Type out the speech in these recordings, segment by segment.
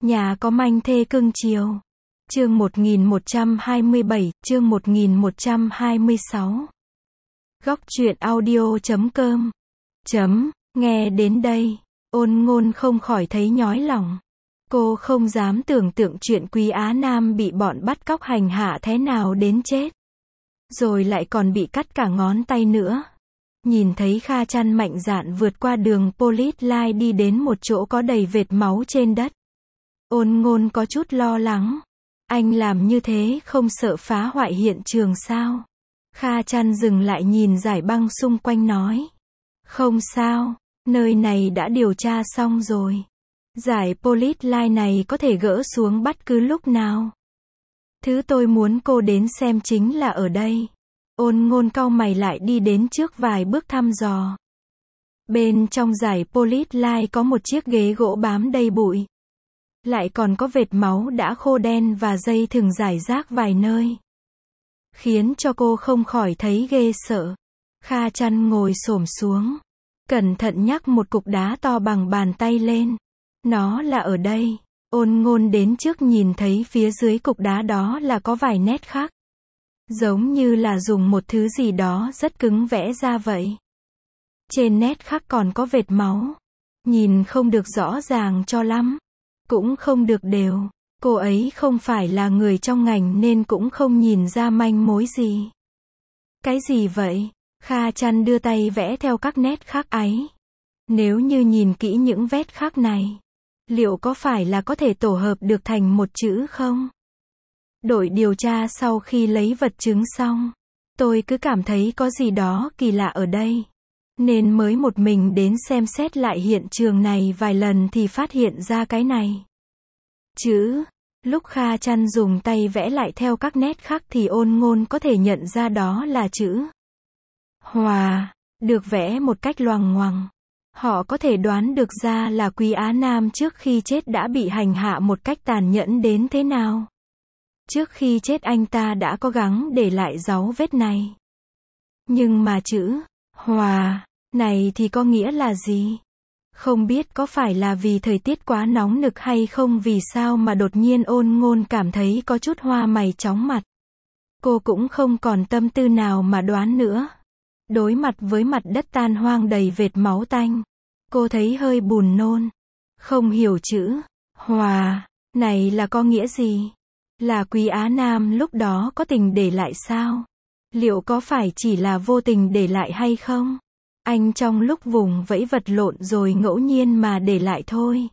Nhà có manh thê cưng chiều. Chương 1127, chương 1126. Góc truyện audio.com. Nghe đến đây, Ôn Ngôn không khỏi thấy nhói lòng. Cô không dám tưởng tượng chuyện Quý Á Nam bị bọn bắt cóc hành hạ thế nào đến chết. Rồi lại còn bị cắt cả ngón tay nữa. Nhìn thấy Kha Chăn mạnh dạn vượt qua đường Police Line đi đến một chỗ có đầy vệt máu trên đất. Ôn Ngôn có chút lo lắng. Anh làm như thế không sợ phá hoại hiện trường sao? Kha Chăn dừng lại nhìn dải băng xung quanh nói. Không sao, nơi này đã điều tra xong rồi. Dải Police Line này có thể gỡ xuống bất cứ lúc nào. Thứ tôi muốn cô đến xem chính là ở đây. Ôn Ngôn cau mày lại đi đến trước vài bước thăm dò. Bên trong dải Police Line có một chiếc ghế gỗ bám đầy bụi. Lại còn có vệt máu đã khô đen và dây thừng rải rác vài nơi. Khiến cho cô không khỏi thấy ghê sợ. Kha Chăn ngồi xổm xuống. Cẩn thận nhắc một cục đá to bằng bàn tay lên. Nó là ở đây. Ôn Ngôn đến trước nhìn thấy phía dưới cục đá đó là có vài nét khắc. Giống như là dùng một thứ gì đó rất cứng vẽ ra vậy. Trên nét khắc còn có vệt máu. Nhìn không được rõ ràng cho lắm. Cũng không được đều. Cô ấy không phải là người trong ngành nên cũng không nhìn ra manh mối gì. Cái gì vậy? Kha Chăn đưa tay vẽ theo các nét khắc ấy. Nếu như nhìn kỹ những vết khắc này, liệu có phải là có thể tổ hợp được thành một chữ không? Đội điều tra sau khi lấy vật chứng xong, tôi cứ cảm thấy có gì đó kỳ lạ ở đây. Nên mới một mình đến xem xét lại hiện trường này vài lần thì phát hiện ra cái này. Chữ. Lúc Kha Chăn dùng tay vẽ lại theo các nét khắc thì Ôn Ngôn có thể nhận ra đó là chữ Hòa, được vẽ một cách loằng ngoằng. Họ có thể đoán được ra là Quý Á Nam trước khi chết đã bị hành hạ một cách tàn nhẫn đến thế nào. Trước khi chết anh ta đã cố gắng để lại dấu vết này. Nhưng mà chữ Hòa này thì có nghĩa là gì? Không biết có phải là vì thời tiết quá nóng nực hay không, vì sao mà đột nhiên Ôn Ngôn cảm thấy có chút hoa mày chóng mặt. Cô cũng không còn tâm tư nào mà đoán nữa. Đối mặt với mặt đất tan hoang đầy vệt máu tanh, cô thấy hơi buồn nôn. Không hiểu chữ Hòa này là có nghĩa gì? Là Quý Á Nam lúc đó có tình để lại sao? Liệu có phải chỉ là vô tình để lại hay không? Anh trong lúc vùng vẫy vật lộn rồi ngẫu nhiên mà để lại thôi.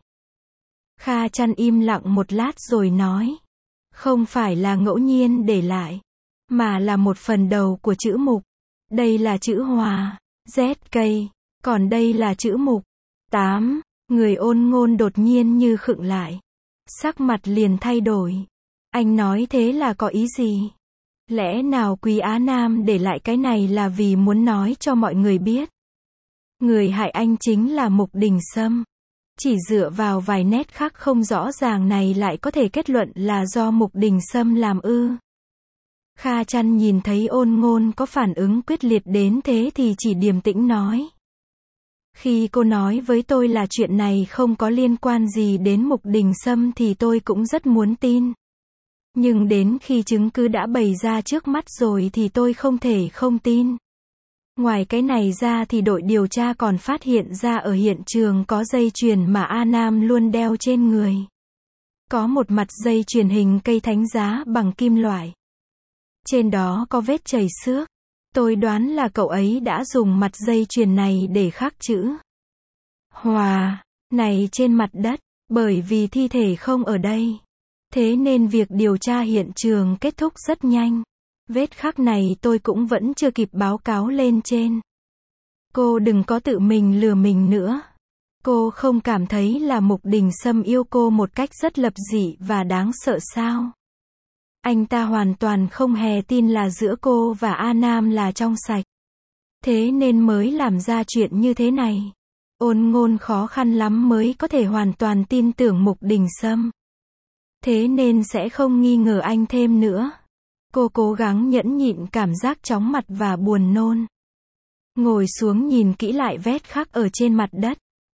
Kha Chăn im lặng một lát rồi nói. Không phải là ngẫu nhiên để lại, mà là một phần đầu của chữ mục. Đây là chữ Hòa, ZK, còn đây là chữ mục, 8. Người Ôn Ngôn đột nhiên như khựng lại. Sắc mặt liền thay đổi. Anh nói thế là có ý gì? Lẽ nào Quý Á Nam để lại cái này là vì muốn nói cho mọi người biết? Người hại anh chính là Mục Đình Sâm. Chỉ dựa vào vài nét khắc không rõ ràng này lại có thể kết luận là do Mục Đình Sâm làm ư? Kha Chăn nhìn thấy Ôn Ngôn có phản ứng quyết liệt đến thế thì chỉ điềm tĩnh nói. Khi cô nói với tôi là chuyện này không có liên quan gì đến Mục Đình Sâm thì tôi cũng rất muốn tin. Nhưng đến khi chứng cứ đã bày ra trước mắt rồi thì tôi không thể không tin. Ngoài cái này ra thì đội điều tra còn phát hiện ra ở hiện trường có dây chuyền mà A Nam luôn đeo trên người. Có một mặt dây chuyền hình cây thánh giá bằng kim loại. Trên đó có vết chảy xước. Tôi đoán là cậu ấy đã dùng mặt dây chuyền này để khắc chữ Hòa này trên mặt đất, bởi vì thi thể không ở đây. Thế nên việc điều tra hiện trường kết thúc rất nhanh. Vết khắc này tôi cũng vẫn chưa kịp báo cáo lên trên. Cô đừng có tự mình lừa mình nữa. Cô không cảm thấy là Mục Đình Sâm yêu cô một cách rất lập dị và đáng sợ sao? Anh ta hoàn toàn không hề tin là giữa cô và A Nam là trong sạch. Thế nên mới làm ra chuyện như thế này. Ôn Ngôn khó khăn lắm mới có thể hoàn toàn tin tưởng Mục Đình Sâm. Thế nên sẽ không nghi ngờ anh thêm nữa. Cô cố gắng nhẫn nhịn cảm giác chóng mặt và buồn nôn. Ngồi xuống nhìn kỹ lại vết khắc ở trên mặt đất.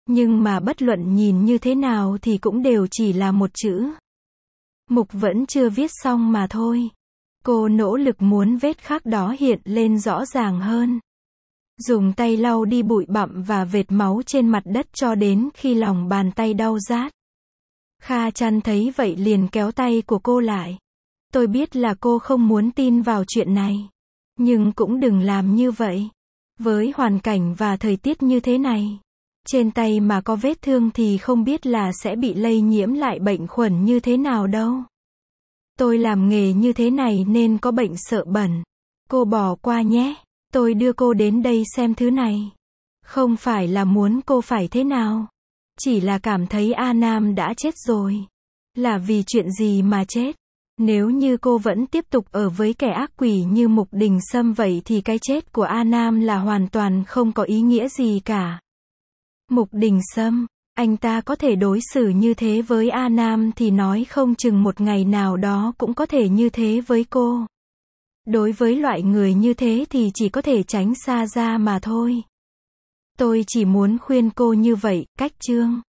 Nhưng mà bất luận nhìn như thế nào thì cũng đều chỉ là một chữ. Mục vẫn chưa viết xong mà thôi. Cô nỗ lực muốn vết khắc đó hiện lên rõ ràng hơn. Dùng tay lau đi bụi bặm và vệt máu trên mặt đất cho đến khi lòng bàn tay đau rát. Kha Chăn thấy vậy liền kéo tay của cô lại. Tôi biết là cô không muốn tin vào chuyện này. Nhưng cũng đừng làm như vậy. Với hoàn cảnh và thời tiết như thế này, trên tay mà có vết thương thì không biết là sẽ bị lây nhiễm lại bệnh khuẩn như thế nào đâu. Tôi làm nghề như thế này nên có bệnh sợ bẩn. Cô bỏ qua nhé. Tôi đưa cô đến đây xem thứ này. Không phải là muốn cô phải thế nào. Chỉ là cảm thấy A Nam đã chết rồi. Là vì chuyện gì mà chết? Nếu như cô vẫn tiếp tục ở với kẻ ác quỷ như Mục Đình Sâm vậy thì cái chết của A Nam là hoàn toàn không có ý nghĩa gì cả. Mục Đình Sâm, anh ta có thể đối xử như thế với A Nam thì nói không chừng một ngày nào đó cũng có thể như thế với cô. Đối với loại người như thế thì chỉ có thể tránh xa ra mà thôi. Tôi chỉ muốn khuyên cô như vậy, Cách Trương.